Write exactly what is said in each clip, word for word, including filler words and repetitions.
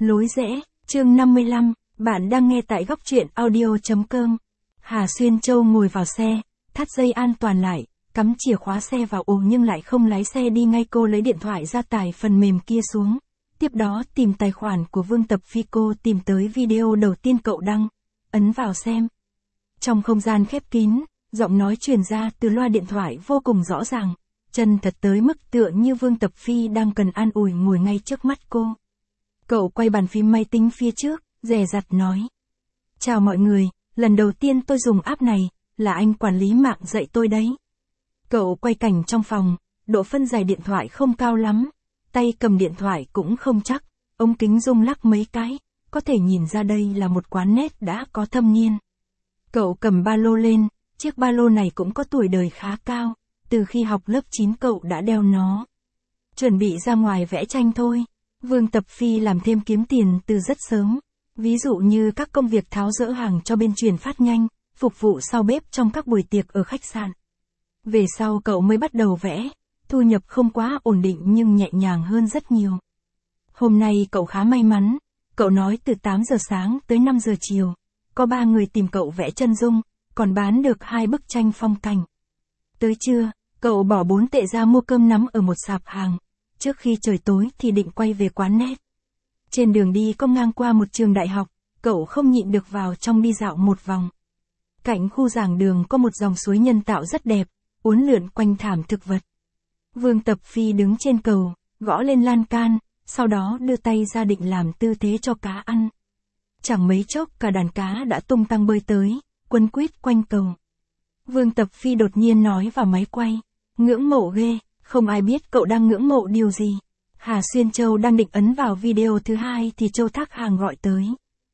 Lối rẽ, chương năm mươi lăm, bạn đang nghe tại góc truyện audio.com. Hà Xuyên Châu ngồi vào xe, thắt dây an toàn lại, cắm chìa khóa xe vào ổ nhưng lại không lái xe đi ngay. Cô lấy điện thoại ra tải phần mềm kia xuống. Tiếp đó tìm tài khoản của Vương Tập Phi, cô tìm tới video đầu tiên cậu đăng, ấn vào xem. Trong không gian khép kín, giọng nói truyền ra từ loa điện thoại vô cùng rõ ràng, chân thật tới mức tựa như Vương Tập Phi đang cần an ủi ngồi ngay trước mắt cô. Cậu quay bàn phím máy tính phía trước, dè dặt nói. Chào mọi người, lần đầu tiên tôi dùng app này, là anh quản lý mạng dạy tôi đấy. Cậu quay cảnh trong phòng, độ phân giải điện thoại không cao lắm, tay cầm điện thoại cũng không chắc, ống kính rung lắc mấy cái, có thể nhìn ra đây là một quán net đã có thâm niên. Cậu cầm ba lô lên, chiếc ba lô này cũng có tuổi đời khá cao, từ khi học lớp chín cậu đã đeo nó. Chuẩn bị ra ngoài vẽ tranh thôi. Vương Tập Phi làm thêm kiếm tiền từ rất sớm, ví dụ như các công việc tháo dỡ hàng cho bên chuyển phát nhanh, phục vụ sau bếp trong các buổi tiệc ở khách sạn. Về sau cậu mới bắt đầu vẽ, thu nhập không quá ổn định nhưng nhẹ nhàng hơn rất nhiều. Hôm nay cậu khá may mắn, cậu nói từ tám giờ sáng tới năm giờ chiều, có ba người tìm cậu vẽ chân dung, còn bán được hai bức tranh phong cảnh. Tới trưa, cậu bỏ bốn tệ ra mua cơm nắm ở một sạp hàng. Trước khi trời tối thì định quay về quán net. Trên đường đi có ngang qua một trường đại học, cậu không nhịn được vào trong đi dạo một vòng. Cạnh khu giảng đường có một dòng suối nhân tạo rất đẹp, uốn lượn quanh thảm thực vật. Vương Tập Phi đứng trên cầu, gõ lên lan can, sau đó đưa tay ra định làm tư thế cho cá ăn. Chẳng mấy chốc cả đàn cá đã tung tăng bơi tới, quấn quýt quanh cầu. Vương Tập Phi đột nhiên nói vào máy quay, ngưỡng mộ ghê. Không ai biết cậu đang ngưỡng mộ điều gì. Hà Xuyên Châu đang định ấn vào video thứ hai thì Châu Thác Hàng gọi tới.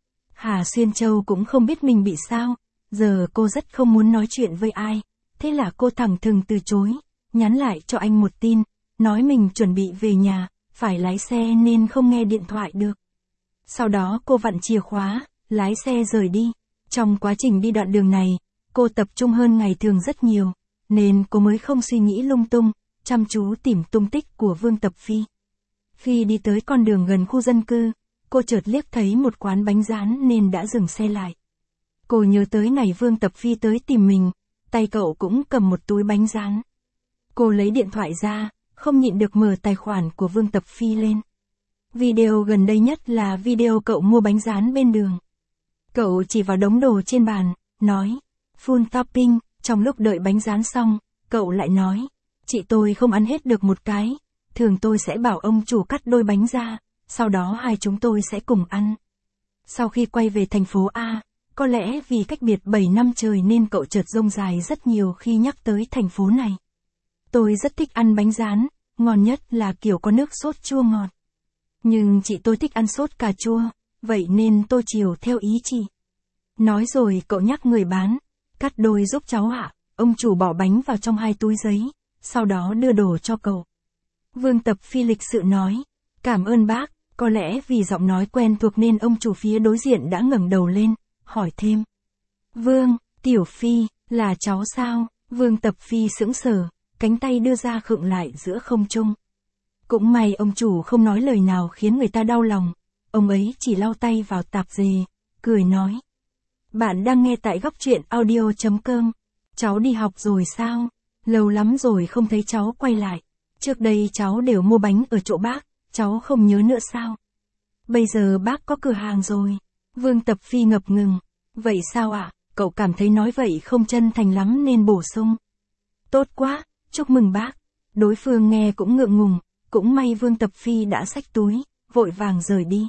Hà Xuyên Châu cũng không biết mình bị sao, giờ cô rất không muốn nói chuyện với ai, thế là cô thẳng thừng từ chối, nhắn lại cho anh một tin, nói mình chuẩn bị về nhà, phải lái xe nên không nghe điện thoại được. Sau đó cô vặn chìa khóa, lái xe rời đi. Trong quá trình đi đoạn đường này, cô tập trung hơn ngày thường rất nhiều, nên cô mới không suy nghĩ lung tung, chăm chú tìm tung tích của Vương Tập Phi. Khi đi tới con đường gần khu dân cư, cô chợt liếc thấy một quán bánh rán nên đã dừng xe lại. Cô nhớ tới ngày Vương Tập Phi tới tìm mình, tay cậu cũng cầm một túi bánh rán. Cô lấy điện thoại ra, không nhịn được mở tài khoản của Vương Tập Phi lên. Video gần đây nhất là video cậu mua bánh rán bên đường. Cậu chỉ vào đống đồ trên bàn, nói, full topping. Trong lúc đợi bánh rán xong, cậu lại nói, chị tôi không ăn hết được một cái, thường tôi sẽ bảo ông chủ cắt đôi bánh ra, sau đó hai chúng tôi sẽ cùng ăn. Sau khi quay về thành phố A, có lẽ vì cách biệt bảy năm trời nên cậu chợt rông dài rất nhiều khi nhắc tới thành phố này. Tôi rất thích ăn bánh rán, ngon nhất là kiểu có nước sốt chua ngọt. Nhưng chị tôi thích ăn sốt cà chua, vậy nên tôi chiều theo ý chị. Nói rồi cậu nhắc người bán, cắt đôi giúp cháu ạ. Ông chủ bỏ bánh vào trong hai túi giấy, sau đó đưa đồ cho cậu. Vương Tập Phi lịch sự nói, cảm ơn bác, có lẽ vì giọng nói quen thuộc nên ông chủ phía đối diện đã ngẩng đầu lên, hỏi thêm. Vương, Tiểu Phi, là cháu sao? Vương Tập Phi sững sờ, cánh tay đưa ra khựng lại giữa không trung. Cũng may ông chủ không nói lời nào khiến người ta đau lòng, ông ấy chỉ lau tay vào tạp dề, cười nói. Bạn đang nghe tại góc truyện audio.com. Cháu đi học rồi sao? Lâu lắm rồi không thấy cháu quay lại. Trước đây cháu đều mua bánh ở chỗ bác, cháu không nhớ nữa sao? Bây giờ bác có cửa hàng rồi. Vương Tập Phi ngập ngừng. Vậy sao ạ? À? Cậu cảm thấy nói vậy không chân thành lắm nên bổ sung. Tốt quá, chúc mừng bác. Đối phương nghe cũng ngượng ngùng, cũng may Vương Tập Phi đã xách túi, vội vàng rời đi.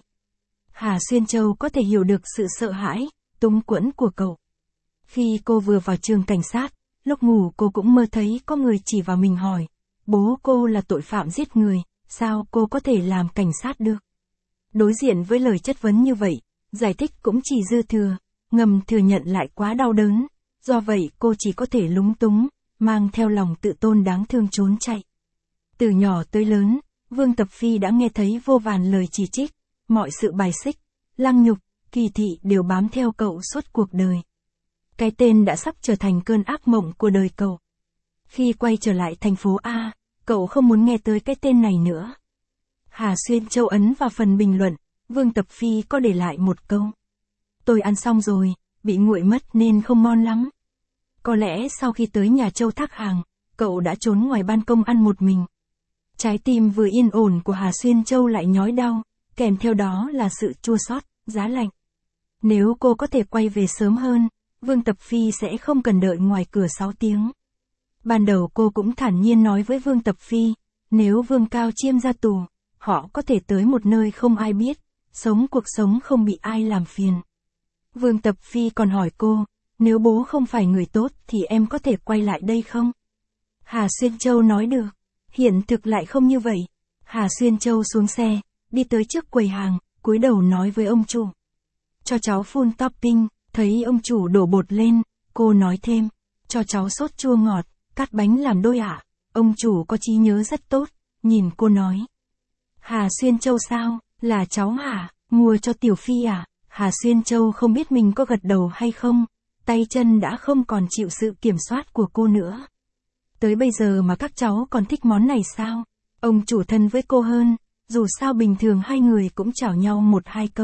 Hà Xuyên Châu có thể hiểu được sự sợ hãi, túng quẫn của cậu. Khi cô vừa vào trường cảnh sát, lúc ngủ cô cũng mơ thấy có người chỉ vào mình hỏi, bố cô là tội phạm giết người, sao cô có thể làm cảnh sát được? Đối diện với lời chất vấn như vậy, giải thích cũng chỉ dư thừa, ngầm thừa nhận lại quá đau đớn, do vậy cô chỉ có thể lúng túng, mang theo lòng tự tôn đáng thương trốn chạy. Từ nhỏ tới lớn, Vương Tập Phi đã nghe thấy vô vàn lời chỉ trích, mọi sự bài xích, lăng nhục, kỳ thị đều bám theo cậu suốt cuộc đời. Cái tên đã sắp trở thành cơn ác mộng của đời cậu. Khi quay trở lại thành phố A, cậu không muốn nghe tới cái tên này nữa. Hà Xuyên Châu ấn vào phần bình luận, Vương Tập Phi có để lại một câu. Tôi ăn xong rồi, bị nguội mất nên không ngon lắm. Có lẽ sau khi tới nhà Châu Thác Hàng, cậu đã trốn ngoài ban công ăn một mình. Trái tim vừa yên ổn của Hà Xuyên Châu lại nhói đau, kèm theo đó là sự chua xót, giá lạnh. Nếu cô có thể quay về sớm hơn, Vương Tập Phi sẽ không cần đợi ngoài cửa sáu tiếng. Ban đầu cô cũng thản nhiên nói với Vương Tập Phi, nếu Vương Cao Chiêm ra tù, họ có thể tới một nơi không ai biết, sống cuộc sống không bị ai làm phiền. Vương Tập Phi còn hỏi cô, nếu bố không phải người tốt thì em có thể quay lại đây không? Hà Xuyên Châu nói được, hiện thực lại không như vậy. Hà Xuyên Châu xuống xe, đi tới trước quầy hàng, cúi đầu nói với ông chủ. Cho cháu full topping, thấy ông chủ đổ bột lên, cô nói thêm, cho cháu sốt chua ngọt, cắt bánh làm đôi ạ. À? Ông chủ có trí nhớ rất tốt, nhìn cô nói. Hà Xuyên Châu sao, là cháu hả, mua cho Tiểu Phi à? Hà Xuyên Châu không biết mình có gật đầu hay không, tay chân đã không còn chịu sự kiểm soát của cô nữa. Tới bây giờ mà các cháu còn thích món này sao? Ông chủ thân với cô hơn, dù sao bình thường hai người cũng chào nhau một hai câu.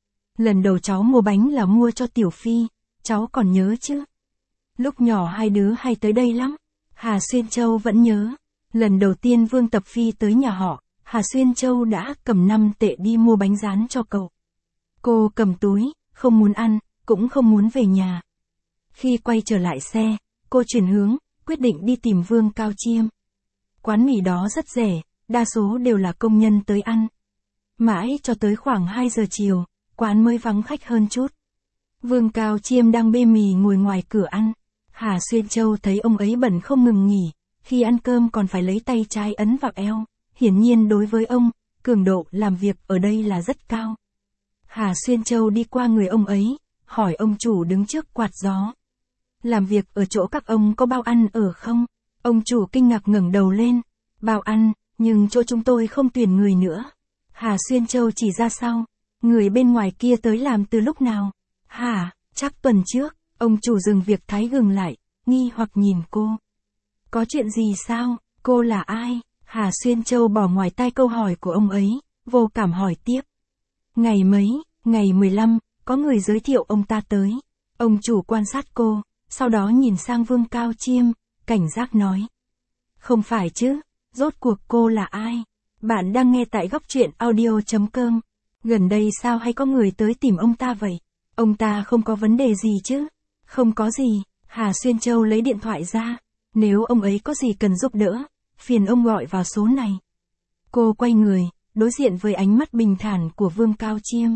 Lần đầu cháu mua bánh là mua cho Tiểu Phi, cháu còn nhớ chứ? Lúc nhỏ hai đứa hay tới đây lắm. Hà Xuyên Châu vẫn nhớ. Lần đầu tiên Vương Tập Phi tới nhà họ, Hà Xuyên Châu đã cầm năm tệ đi mua bánh rán cho cậu. Cô cầm túi, không muốn ăn, cũng không muốn về nhà. Khi quay trở lại xe, cô chuyển hướng, quyết định đi tìm Vương Cao Chiêm. Quán mì đó rất rẻ, đa số đều là công nhân tới ăn. Mãi cho tới khoảng hai giờ chiều, quán mới vắng khách hơn chút. Vương Cao Chiêm đang bê mì ngồi ngoài cửa ăn. Hà Xuyên Châu thấy ông ấy bận không ngừng nghỉ, khi ăn cơm còn phải lấy tay trái ấn vào eo. Hiển nhiên đối với ông, cường độ làm việc ở đây là rất cao. Hà Xuyên Châu đi qua người ông ấy, hỏi ông chủ đứng trước quạt gió. Làm việc ở chỗ các ông có bao ăn ở không? Ông chủ kinh ngạc ngẩng đầu lên. Bao ăn, nhưng chỗ chúng tôi không tuyển người nữa. Hà Xuyên Châu chỉ ra sau. Người bên ngoài kia tới làm từ lúc nào? Hả, chắc tuần trước. Ông chủ dừng việc thái gừng lại, nghi hoặc nhìn cô. Có chuyện gì sao? Cô là ai? Hà Xuyên Châu bỏ ngoài tai câu hỏi của ông ấy, vô cảm hỏi tiếp. Ngày mấy, ngày mười lăm, có người giới thiệu ông ta tới. Ông chủ quan sát cô, sau đó nhìn sang Vương Cao Chiêm, cảnh giác nói. Không phải chứ, rốt cuộc cô là ai? Bạn đang nghe tại góc truyện audio chấm com. Gần đây sao hay có người tới tìm ông ta vậy? Ông ta không có vấn đề gì chứ? Không có gì, Hà Xuyên Châu lấy điện thoại ra. Nếu ông ấy có gì cần giúp đỡ, phiền ông gọi vào số này. Cô quay người, đối diện với ánh mắt bình thản của Vương Cao Chiêm.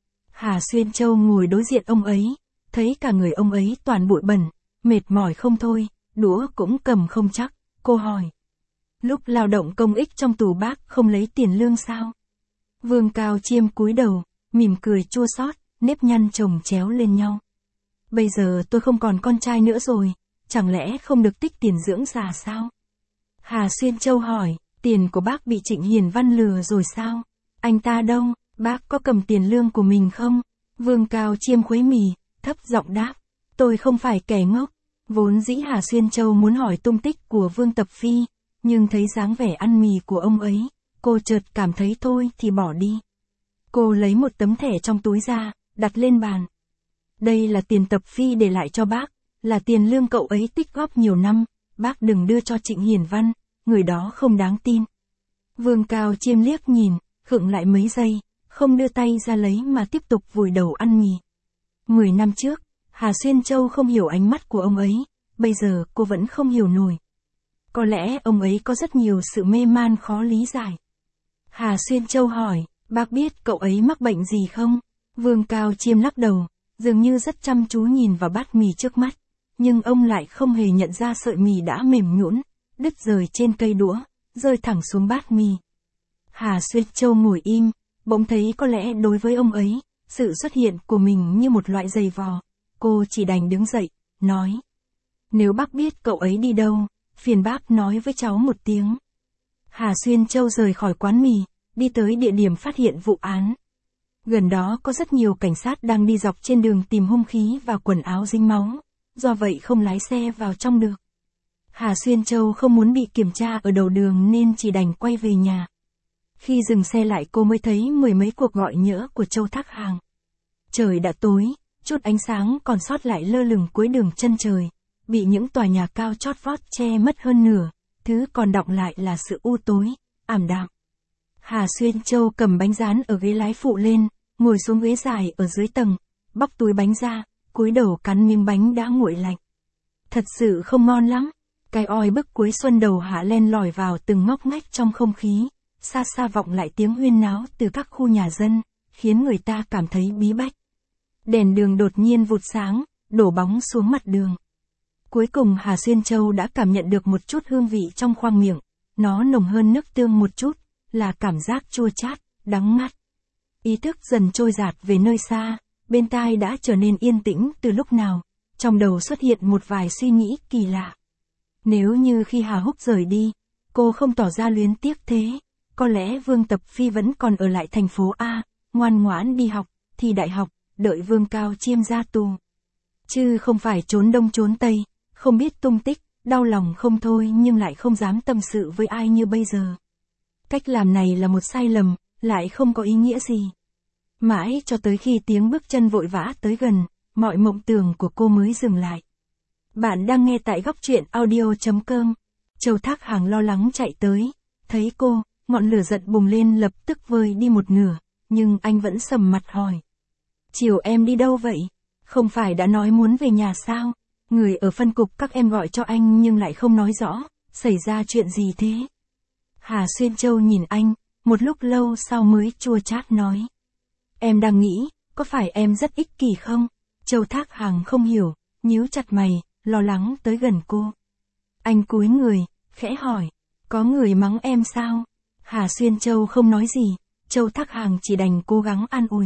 Hà Xuyên Châu ngồi đối diện ông ấy, thấy cả người ông ấy toàn bụi bẩn, mệt mỏi không thôi, đũa cũng cầm không chắc. Cô hỏi. Lúc lao động công ích trong tù bác không lấy tiền lương sao? Vương Cao Chiêm cúi đầu, mỉm cười chua xót, nếp nhăn chồng chéo lên nhau. Bây giờ tôi không còn con trai nữa rồi, chẳng lẽ không được tích tiền dưỡng già sao? Hà Xuyên Châu hỏi, tiền của bác bị Trịnh Hiền Văn lừa rồi sao? Anh ta đâu, bác có cầm tiền lương của mình không? Vương Cao Chiêm khuấy mì, thấp giọng đáp, tôi không phải kẻ ngốc. Vốn dĩ Hà Xuyên Châu muốn hỏi tung tích của Vương Tập Phi, nhưng thấy dáng vẻ ăn mì của ông ấy, cô chợt cảm thấy thôi thì bỏ đi. Cô lấy một tấm thẻ trong túi ra, đặt lên bàn. Đây là tiền Tập Phi để lại cho bác, là tiền lương cậu ấy tích góp nhiều năm, bác đừng đưa cho Trịnh Hiền Văn, người đó không đáng tin. Vương Cao Chiêm liếc nhìn, khựng lại mấy giây, không đưa tay ra lấy mà tiếp tục vùi đầu ăn mì. Mười năm trước, Hà Xuyên Châu không hiểu ánh mắt của ông ấy, bây giờ cô vẫn không hiểu nổi. Có lẽ ông ấy có rất nhiều sự mê man khó lý giải. Hà Xuyên Châu hỏi, bác biết cậu ấy mắc bệnh gì không? Vương Cao Chiêm lắc đầu, dường như rất chăm chú nhìn vào bát mì trước mắt, nhưng ông lại không hề nhận ra sợi mì đã mềm nhũn, đứt rời trên cây đũa, rơi thẳng xuống bát mì. Hà Xuyên Châu ngồi im, bỗng thấy có lẽ đối với ông ấy, sự xuất hiện của mình như một loại giày vò. Cô chỉ đành đứng dậy, nói. Nếu bác biết cậu ấy đi đâu, phiền bác nói với cháu một tiếng. Hà Xuyên Châu rời khỏi quán mì, đi tới địa điểm phát hiện vụ án. Gần đó có rất nhiều cảnh sát đang đi dọc trên đường tìm hung khí và quần áo dính máu, do vậy không lái xe vào trong được. Hà Xuyên Châu không muốn bị kiểm tra ở đầu đường nên chỉ đành quay về nhà. Khi dừng xe lại cô mới thấy mười mấy cuộc gọi nhỡ của Châu Thác Hàng. Trời đã tối, chút ánh sáng còn sót lại lơ lửng cuối đường chân trời, bị những tòa nhà cao chót vót che mất hơn nửa, thứ còn đọng lại là sự u tối, ảm đạm. Hà Xuyên Châu cầm bánh rán ở ghế lái phụ lên, ngồi xuống ghế dài ở dưới tầng, bóc túi bánh ra, cúi đầu cắn miếng bánh đã nguội lạnh. Thật sự không ngon lắm. Cái oi bức cuối xuân đầu hạ len lỏi vào từng ngóc ngách trong không khí, xa xa vọng lại tiếng huyên náo từ các khu nhà dân, khiến người ta cảm thấy bí bách. Đèn đường đột nhiên vụt sáng, đổ bóng xuống mặt đường. Cuối cùng Hà Xuyên Châu đã cảm nhận được một chút hương vị trong khoang miệng, nó nồng hơn nước tương một chút, là cảm giác chua chát, đắng ngắt. Ý thức dần trôi dạt về nơi xa, bên tai đã trở nên yên tĩnh từ lúc nào, trong đầu xuất hiện một vài suy nghĩ kỳ lạ. Nếu như khi Hà Húc rời đi, cô không tỏ ra luyến tiếc thế, có lẽ Vương Tập Phi vẫn còn ở lại thành phố A, ngoan ngoãn đi học, thi đại học, đợi Vương Cao Chiêm ra tù. Chứ không phải trốn đông trốn tây, không biết tung tích, đau lòng không thôi nhưng lại không dám tâm sự với ai như bây giờ. Cách làm này là một sai lầm, lại không có ý nghĩa gì. Mãi cho tới khi tiếng bước chân vội vã tới gần, mọi mộng tưởng của cô mới dừng lại. Bạn đang nghe tại góc truyện audio chấm com. Châu Thác Hàng lo lắng chạy tới, thấy cô, ngọn lửa giận bùng lên lập tức vơi đi một nửa, nhưng anh vẫn sầm mặt hỏi. Chiều em đi đâu vậy? Không phải đã nói muốn về nhà sao? Người ở phân cục các em gọi cho anh nhưng lại không nói rõ, xảy ra chuyện gì thế? Hà Xuyên Châu nhìn anh, một lúc lâu sau mới chua chát nói. Em đang nghĩ, có phải em rất ích kỷ không? Châu Thác Hàng không hiểu, nhíu chặt mày, lo lắng tới gần cô. Anh cúi người, khẽ hỏi, có người mắng em sao? Hà Xuyên Châu không nói gì, Châu Thác Hàng chỉ đành cố gắng an ủi.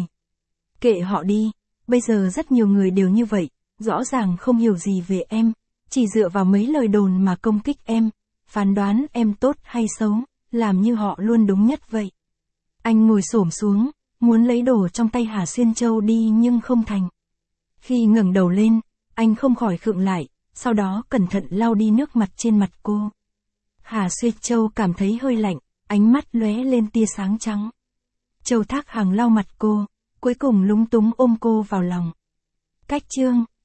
Kệ họ đi, bây giờ rất nhiều người đều như vậy, rõ ràng không hiểu gì về em, chỉ dựa vào mấy lời đồn mà công kích em, phán đoán em tốt hay xấu, làm như họ luôn đúng nhất vậy. Anh ngồi xổm xuống, muốn lấy đồ trong tay Hà Xuyên Châu đi nhưng không thành. Khi ngẩng đầu lên, anh không khỏi khựng lại, sau đó cẩn thận lau đi nước mặt trên mặt cô. Hà Xuyên Châu cảm thấy hơi lạnh, ánh mắt lóe lên tia sáng trắng. Châu Thác Hàng lau mặt cô, cuối cùng lúng túng ôm cô vào lòng. Cách chương